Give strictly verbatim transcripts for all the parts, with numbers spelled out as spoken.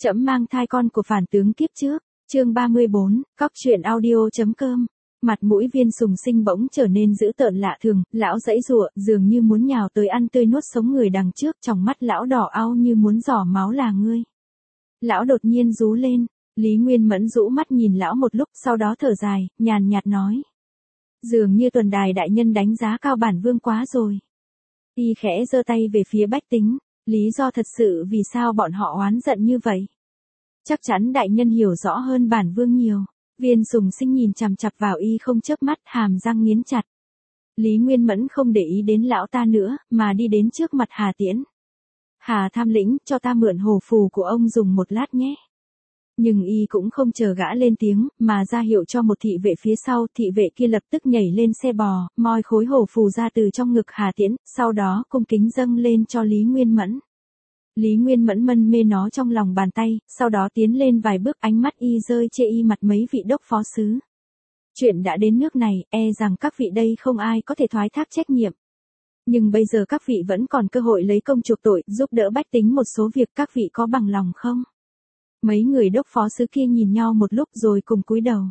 Trẫm mang thai con của phản tướng kiếp trước, chương ba mươi bốn, cóc truyện audio.com. Mặt mũi Viên Sùng Sinh bỗng trở nên dữ tợn lạ thường, lão giãy giụa, dường như muốn nhào tới ăn tươi nuốt sống người đằng trước, trong mắt lão đỏ au như muốn giỏ máu là ngươi. Lão đột nhiên rú lên, Lý Nguyên Mẫn rũ mắt nhìn lão một lúc, sau đó thở dài, nhàn nhạt nói. Dường như Tuần Đài đại nhân đánh giá cao bản vương quá rồi. Y khẽ giơ tay về phía Bách Tính, lý do thật sự vì sao bọn họ oán giận như vậy. Chắc chắn đại nhân hiểu rõ hơn bản vương nhiều. Viên Sùng Sinh nhìn chằm chằm vào y không chớp mắt, hàm răng nghiến chặt. Lý Nguyên Mẫn không để ý đến lão ta nữa, mà đi đến trước mặt Hà Tiễn. Hà Tham Lĩnh, cho ta mượn hổ phù của ông dùng một lát nhé. Nhưng y cũng không chờ gã lên tiếng, mà ra hiệu cho một thị vệ phía sau, thị vệ kia lập tức nhảy lên xe bò, moi khối hổ phù ra từ trong ngực Hà Tiễn, sau đó cung kính dâng lên cho Lý Nguyên Mẫn. Lý Nguyên Mẫn mân mê nó trong lòng bàn tay, sau đó tiến lên vài bước, ánh mắt y rơi chê y mặt mấy vị đốc phó sứ. Chuyện đã đến nước này, e rằng các vị đây không ai có thể thoái thác trách nhiệm. Nhưng bây giờ các vị vẫn còn cơ hội lấy công chuộc tội, giúp đỡ bách tính một số việc, các vị có bằng lòng không? Mấy người đốc phó sứ kia nhìn nhau một lúc rồi cùng cúi đầu.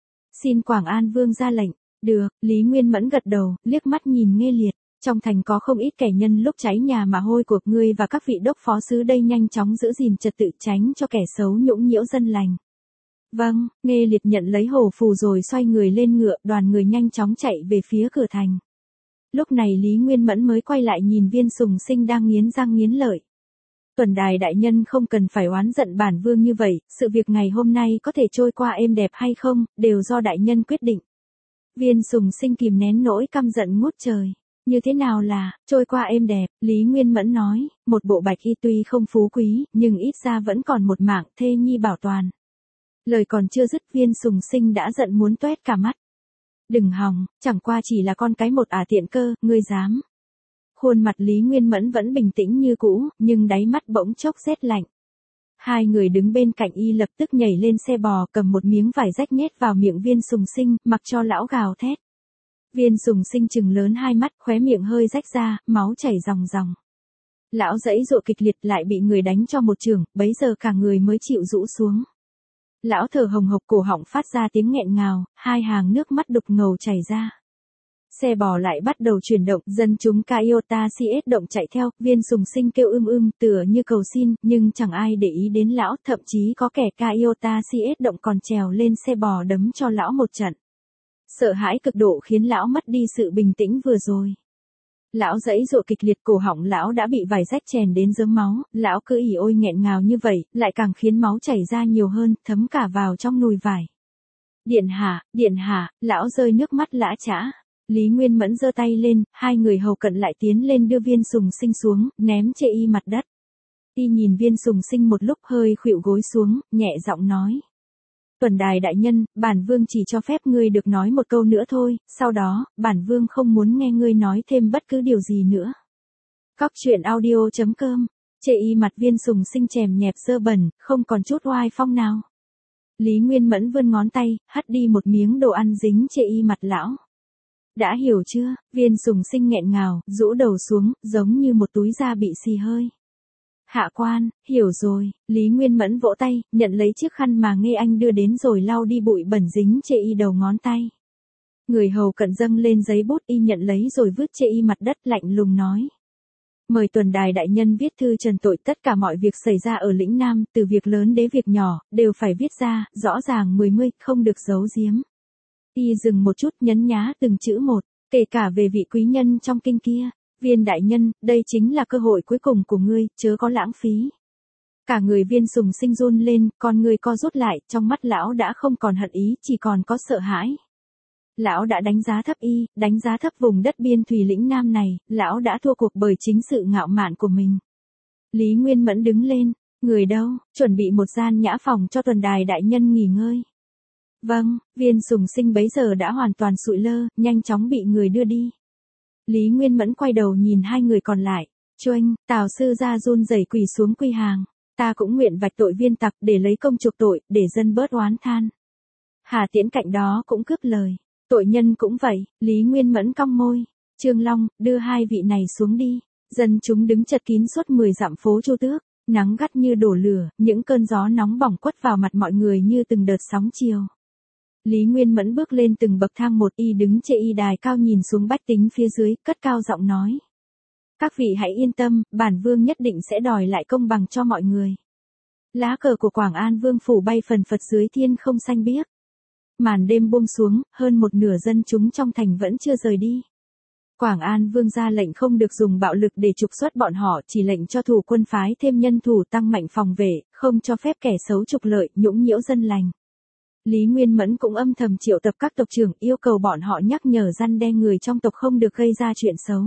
Xin Quảng An Vương ra lệnh. Được, Lý Nguyên Mẫn gật đầu, liếc mắt nhìn Nghê Liệt. Trong thành có không ít kẻ nhân lúc cháy nhà mà hôi của ngươi và các vị đốc phó sứ đây nhanh chóng giữ gìn trật tự, tránh cho kẻ xấu nhũng nhiễu dân lành. Vâng, Nghê Liệt nhận lấy hổ phù rồi xoay người lên ngựa, đoàn người nhanh chóng chạy về phía cửa thành. Lúc này Lý Nguyên Mẫn mới quay lại nhìn Viên Sùng Sinh đang nghiến răng nghiến lợi. Tuần Đài đại nhân không cần phải oán giận bản vương như vậy, sự việc ngày hôm nay có thể trôi qua êm đẹp hay không, đều do đại nhân quyết định. Viên Sùng Sinh kìm nén nỗi căm giận ngút trời. Như thế nào là, trôi qua êm đẹp, Lý Nguyên Mẫn nói, một bộ bạch y tuy không phú quý, nhưng ít ra vẫn còn một mạng thê nhi bảo toàn. Lời còn chưa dứt, Viên Sùng Sinh đã giận muốn toét cả mắt. Đừng hòng, chẳng qua chỉ là con cái một ả tiện cơ, ngươi dám. Khuôn mặt Lý Nguyên Mẫn vẫn bình tĩnh như cũ, nhưng đáy mắt bỗng chốc rét lạnh. Hai người đứng bên cạnh y lập tức nhảy lên xe bò, cầm một miếng vải rách nhét vào miệng Viên Sùng Sinh, mặc cho lão gào thét. Viên Sùng Sinh trừng lớn hai mắt, khóe miệng hơi rách ra, máu chảy ròng ròng. Lão giãy giụa kịch liệt, lại bị người đánh cho một chưởng, bấy giờ cả người mới chịu rũ xuống. Lão thở hồng hộc, cổ họng phát ra tiếng nghẹn ngào, hai hàng nước mắt đục ngầu chảy ra. Xe bò lại bắt đầu chuyển động, dân chúng Kaiota xê ét động chạy theo, Viên Sùng Sinh kêu ưm ưm, tựa như cầu xin, nhưng chẳng ai để ý đến lão, thậm chí có kẻ Kaiota xê ét động còn trèo lên xe bò đấm cho lão một trận. Sợ hãi cực độ khiến lão mất đi sự bình tĩnh vừa rồi. Lão giãy giụa kịch liệt, cổ họng lão đã bị vải rách chèn đến rớm máu, lão cứ ỉ ôi nghẹn ngào như vậy, lại càng khiến máu chảy ra nhiều hơn, thấm cả vào trong nùi vải. Điện hạ, điện hạ, lão rơi nước mắt lã chã. Lý Nguyên Mẫn giơ tay lên, hai người hầu cận lại tiến lên đưa Viên Sùng Sinh xuống, ném chê y mặt đất. Y nhìn Viên Sùng Sinh một lúc hơi khuỵu gối xuống, nhẹ giọng nói. Tuần Đài đại nhân, bản vương chỉ cho phép ngươi được nói một câu nữa thôi, sau đó, bản vương không muốn nghe ngươi nói thêm bất cứ điều gì nữa. Cóc truyện audio.com, chê y mặt Viên Sùng Sinh chèm nhẹp dơ bẩn, không còn chút oai phong nào. Lý Nguyên Mẫn vươn ngón tay, hất đi một miếng đồ ăn dính chê y mặt lão. Đã hiểu chưa? Viên Sùng Sinh nghẹn ngào, rũ đầu xuống, giống như một túi da bị xì hơi. Hạ quan, hiểu rồi, Lý Nguyên Mẫn vỗ tay, nhận lấy chiếc khăn mà Nghê Anh đưa đến rồi lau đi bụi bẩn dính chê y đầu ngón tay. Người hầu cận dâng lên giấy bút, y nhận lấy rồi vứt chê y mặt đất, lạnh lùng nói. Mời Tuần Đài đại nhân viết thư trần tội, tất cả mọi việc xảy ra ở lĩnh Nam, từ việc lớn đến việc nhỏ, đều phải viết ra, rõ ràng mười mươi, không được giấu giếm. Y dừng một chút, nhấn nhá từng chữ một, kể cả về vị quý nhân trong kinh kia. Viên đại nhân, đây chính là cơ hội cuối cùng của ngươi, chớ có lãng phí. Cả người Viên Sùng Sinh run lên, con người co rút lại, trong mắt lão đã không còn hận ý, chỉ còn có sợ hãi. Lão đã đánh giá thấp y, đánh giá thấp vùng đất biên thùy lĩnh Nam này, lão đã thua cuộc bởi chính sự ngạo mạn của mình. Lý Nguyên Mẫn đứng lên, người đâu, chuẩn bị một gian nhã phòng cho Tuần Đài đại nhân nghỉ ngơi. Vâng, Viên Sùng Sinh bấy giờ đã hoàn toàn sụi lơ, nhanh chóng bị người đưa đi. Lý Nguyên Mẫn quay đầu nhìn hai người còn lại. Choanh, Tào sư gia run rẩy quỳ xuống quy hàng. Ta cũng nguyện vạch tội viên tặc để lấy công chuộc tội, để dân bớt oán than. Hà Tiễn cạnh đó cũng cướp lời. Tội nhân cũng vậy, Lý Nguyên Mẫn cong môi. Trương Long, đưa hai vị này xuống đi. Dân chúng đứng chật kín suốt mười dặm phố Chu Tước. Nắng gắt như đổ lửa, những cơn gió nóng bỏng quất vào mặt mọi người như từng đợt sóng chiều. Lý Nguyên Mẫn bước lên từng bậc thang một, y đứng trên y đài cao nhìn xuống bách tính phía dưới, cất cao giọng nói. Các vị hãy yên tâm, bản vương nhất định sẽ đòi lại công bằng cho mọi người. Lá cờ của Quảng An Vương phủ bay phần phật dưới thiên không xanh biếc. Màn đêm buông xuống, hơn một nửa dân chúng trong thành vẫn chưa rời đi. Quảng An Vương ra lệnh không được dùng bạo lực để trục xuất bọn họ, chỉ lệnh cho thủ quân phái thêm nhân thủ tăng mạnh phòng vệ, không cho phép kẻ xấu trục lợi, nhũng nhiễu dân lành. Lý Nguyên Mẫn cũng âm thầm triệu tập các tộc trưởng, yêu cầu bọn họ nhắc nhở răn đe người trong tộc không được gây ra chuyện xấu.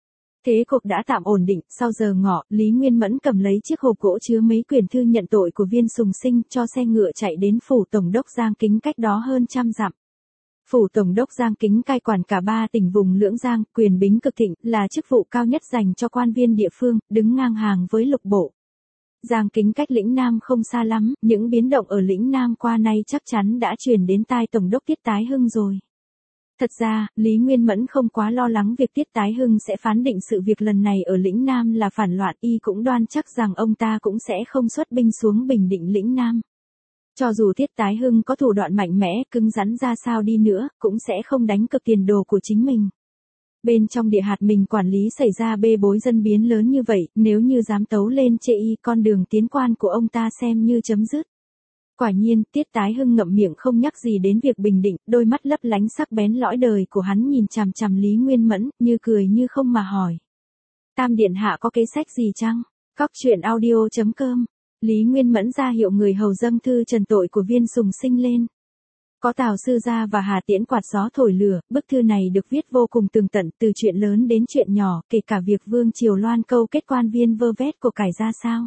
Thế cục đã tạm ổn định, sau giờ ngọ, Lý Nguyên Mẫn cầm lấy chiếc hộp gỗ chứa mấy quyển thư nhận tội của Viên Sùng Sinh, cho xe ngựa chạy đến phủ tổng đốc Giang Kính cách đó hơn trăm dặm. Phủ tổng đốc Giang Kính cai quản cả ba tỉnh vùng Lưỡng Giang, quyền bính cực thịnh, là chức vụ cao nhất dành cho quan viên địa phương, đứng ngang hàng với lục bộ. Giang Kính cách lĩnh Nam không xa lắm, những biến động ở lĩnh Nam qua nay chắc chắn đã truyền đến tai tổng đốc Tiết Tái Hưng rồi. Thật ra, Lý Nguyên Mẫn không quá lo lắng việc Tiết Tái Hưng sẽ phán định sự việc lần này ở lĩnh Nam là phản loạn, y cũng đoan chắc rằng ông ta cũng sẽ không xuất binh xuống bình định lĩnh Nam. Cho dù Tiết Tái Hưng có thủ đoạn mạnh mẽ, cứng rắn ra sao đi nữa, cũng sẽ không đánh cược tiền đồ của chính mình. Bên trong địa hạt mình quản lý xảy ra bê bối dân biến lớn như vậy, nếu như dám tấu lên chê y, con đường tiến quan của ông ta xem như chấm dứt. Quả nhiên, Tiết Tái Hưng ngậm miệng không nhắc gì đến việc bình định, đôi mắt lấp lánh sắc bén lõi đời của hắn nhìn chằm chằm Lý Nguyên Mẫn, như cười như không mà hỏi. Tam điện hạ có kế sách gì chăng? Cóc truyện audio chấm com. Lý Nguyên Mẫn ra hiệu người hầu dâng thư trần tội của Viên Sùng Sinh lên. Có Tào Sư Gia và Hà Tiễn quạt gió thổi lửa, bức thư này được viết vô cùng tường tận, từ chuyện lớn đến chuyện nhỏ, kể cả việc Vương Triều Loan câu kết quan viên vơ vét của cải ra sao.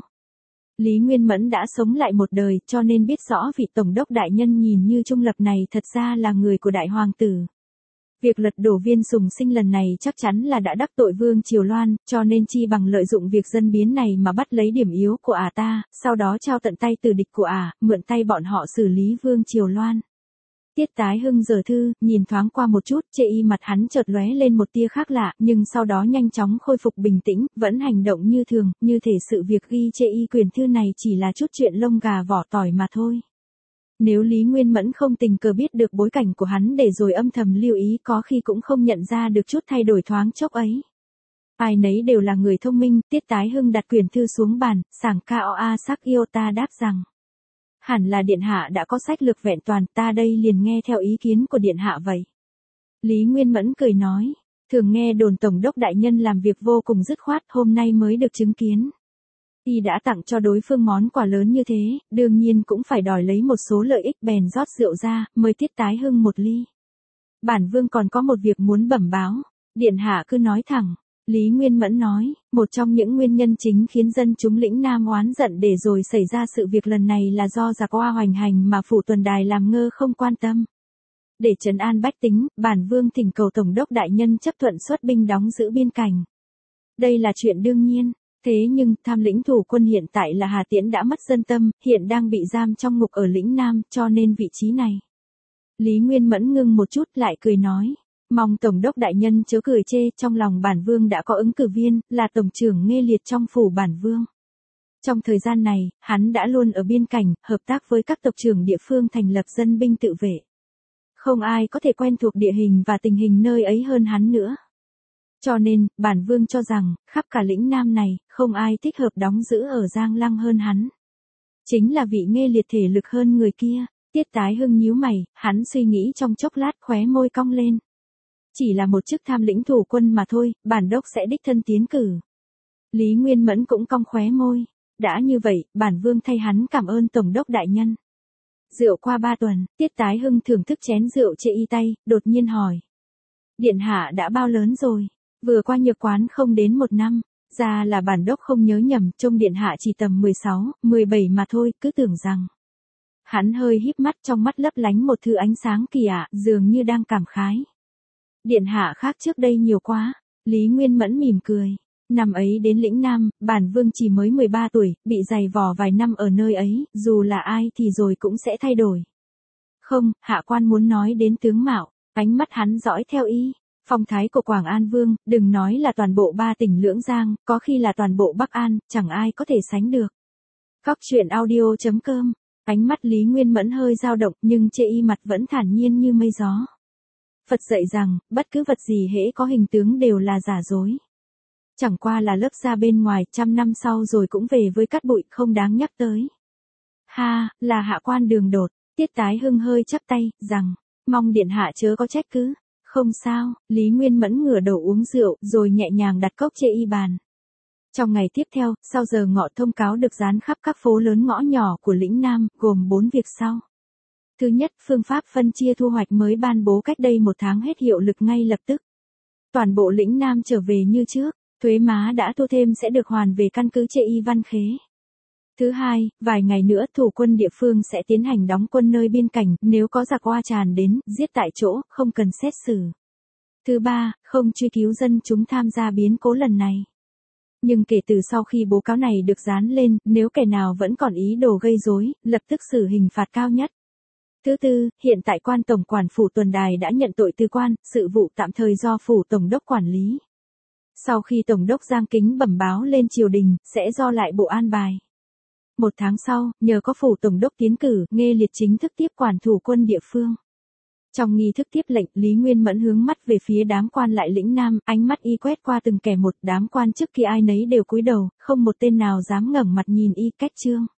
Lý Nguyên Mẫn đã sống lại một đời, cho nên biết rõ vị tổng đốc đại nhân nhìn như trung lập này thật ra là người của đại hoàng tử. Việc lật đổ Viên Sùng Sinh lần này chắc chắn là đã đắc tội Vương Triều Loan, cho nên chi bằng lợi dụng việc dân biến này mà bắt lấy điểm yếu của ả ta, sau đó trao tận tay từ địch của ả, mượn tay bọn họ xử lý Vương Triều Loan. Tiết Tái Hưng giở thư, nhìn thoáng qua một chút, chê y mặt hắn chợt lóe lên một tia khác lạ, nhưng sau đó nhanh chóng khôi phục bình tĩnh, vẫn hành động như thường, như thể sự việc ghi chê y quyển thư này chỉ là chút chuyện lông gà vỏ tỏi mà thôi. Nếu Lý Nguyên Mẫn không tình cờ biết được bối cảnh của hắn để rồi âm thầm lưu ý, có khi cũng không nhận ra được chút thay đổi thoáng chốc ấy. Ai nấy đều là người thông minh, Tiết Tái Hưng đặt quyển thư xuống bàn, sảng cao a sắc yêu ta đáp rằng. Hẳn là điện hạ đã có sách lược vẹn toàn, ta đây liền nghe theo ý kiến của điện hạ vậy. Lý Nguyên Mẫn cười nói, thường nghe đồn tổng đốc đại nhân làm việc vô cùng dứt khoát, hôm nay mới được chứng kiến. Y đã tặng cho đối phương món quà lớn như thế, đương nhiên cũng phải đòi lấy một số lợi ích, bèn rót rượu ra, mời Tiết Tái Hưng một ly. Bản vương còn có một việc muốn bẩm báo, điện hạ cứ nói thẳng. Lý Nguyên Mẫn nói, một trong những nguyên nhân chính khiến dân chúng lĩnh Nam oán giận để rồi xảy ra sự việc lần này là do giặc Hoa hoành hành mà phủ tuần đài làm ngơ không quan tâm. Để trấn an bách tính, bản vương thỉnh cầu tổng đốc đại nhân chấp thuận xuất binh đóng giữ biên cảnh. Đây là chuyện đương nhiên, thế nhưng tham lĩnh thủ quân hiện tại là Hà Tiễn đã mất dân tâm, hiện đang bị giam trong ngục ở lĩnh Nam, cho nên vị trí này. Lý Nguyên Mẫn ngưng một chút lại cười nói. Mong tổng đốc đại nhân chớ cười chê, trong lòng bản vương đã có ứng cử viên, là tổng trưởng Nghê Liệt trong phủ bản vương. Trong thời gian này, hắn đã luôn ở biên cảnh, hợp tác với các tộc trưởng địa phương thành lập dân binh tự vệ. Không ai có thể quen thuộc địa hình và tình hình nơi ấy hơn hắn nữa. Cho nên, bản vương cho rằng, khắp cả lĩnh Nam này, không ai thích hợp đóng giữ ở Giang Lăng hơn hắn. Chính là vị Nghê Liệt thể lực hơn người kia. Tiết Tái Hưng nhíu mày, hắn suy nghĩ trong chốc lát, khóe môi cong lên. Chỉ là một chức tham lĩnh thủ quân mà thôi, bản đốc sẽ đích thân tiến cử. Lý Nguyên Mẫn cũng cong khóe môi. Đã như vậy, bản vương thay hắn cảm ơn tổng đốc đại nhân. Rượu qua ba tuần, Tiết Tái Hưng thưởng thức chén rượu chê y tay, đột nhiên hỏi. Điện hạ đã bao lớn rồi? Vừa qua nhược quán không đến một năm. Ra là bản đốc không nhớ nhầm, trông điện hạ chỉ tầm mười sáu, mười bảy mà thôi, cứ tưởng rằng. Hắn hơi híp mắt, trong mắt lấp lánh một thứ ánh sáng kỳ ả, dường như đang cảm khái. Điện hạ khác trước đây nhiều quá. Lý Nguyên Mẫn mỉm cười. Năm ấy đến lĩnh Nam, bản vương chỉ mới mười ba tuổi, bị dày vò vài năm ở nơi ấy, dù là ai thì rồi cũng sẽ thay đổi. Không, hạ quan muốn nói đến tướng mạo, ánh mắt hắn dõi theo y. Phong thái của Quảng An Vương, đừng nói là toàn bộ ba tỉnh Lưỡng Giang, có khi là toàn bộ Bắc An, chẳng ai có thể sánh được. Cóc truyện audio chấm com. Ánh mắt Lý Nguyên Mẫn hơi dao động nhưng chê y mặt vẫn thản nhiên như mây gió. Phật dạy rằng, bất cứ vật gì hễ có hình tướng đều là giả dối. Chẳng qua là lớp da bên ngoài, trăm năm sau rồi cũng về với cát bụi, không đáng nhắc tới. Ha, là hạ quan đường đột, Tiết Tái Hưng hơi chắp tay, rằng, mong điện hạ chớ có trách cứ. Không sao, Lý Nguyên Mẫn ngửa đầu uống rượu, rồi nhẹ nhàng đặt cốc chê y bàn. Trong ngày tiếp theo, sau giờ ngọ thông cáo được dán khắp các phố lớn ngõ nhỏ của lĩnh Nam, gồm bốn việc sau. Thứ nhất, phương pháp phân chia thu hoạch mới ban bố cách đây một tháng hết hiệu lực ngay lập tức. Toàn bộ lĩnh Nam trở về như trước, thuế má đã thu thêm sẽ được hoàn về căn cứ chê y Văn Khế. Thứ hai, vài ngày nữa thủ quân địa phương sẽ tiến hành đóng quân nơi biên cảnh, nếu có giặc oa tràn đến, giết tại chỗ, không cần xét xử. Thứ ba, không truy cứu dân chúng tham gia biến cố lần này. Nhưng kể từ sau khi báo cáo này được dán lên, nếu kẻ nào vẫn còn ý đồ gây rối, lập tức xử hình phạt cao nhất. Thứ tư, hiện tại quan tổng quản phủ Tuần Đài đã nhận tội từ quan, sự vụ tạm thời do phủ tổng đốc quản lý. Sau khi tổng đốc Giang Kính bẩm báo lên triều đình, sẽ do lại bộ an bài. Một tháng sau, nhờ có phủ tổng đốc tiến cử, Nghê Liệt chính thức tiếp quản thủ quân địa phương. Trong nghi thức tiếp lệnh, Lý Nguyên Mẫn hướng mắt về phía đám quan lại lĩnh Nam, ánh mắt y quét qua từng kẻ một, đám quan trước kia ai nấy đều cúi đầu, không một tên nào dám ngẩng mặt nhìn y. Cách chương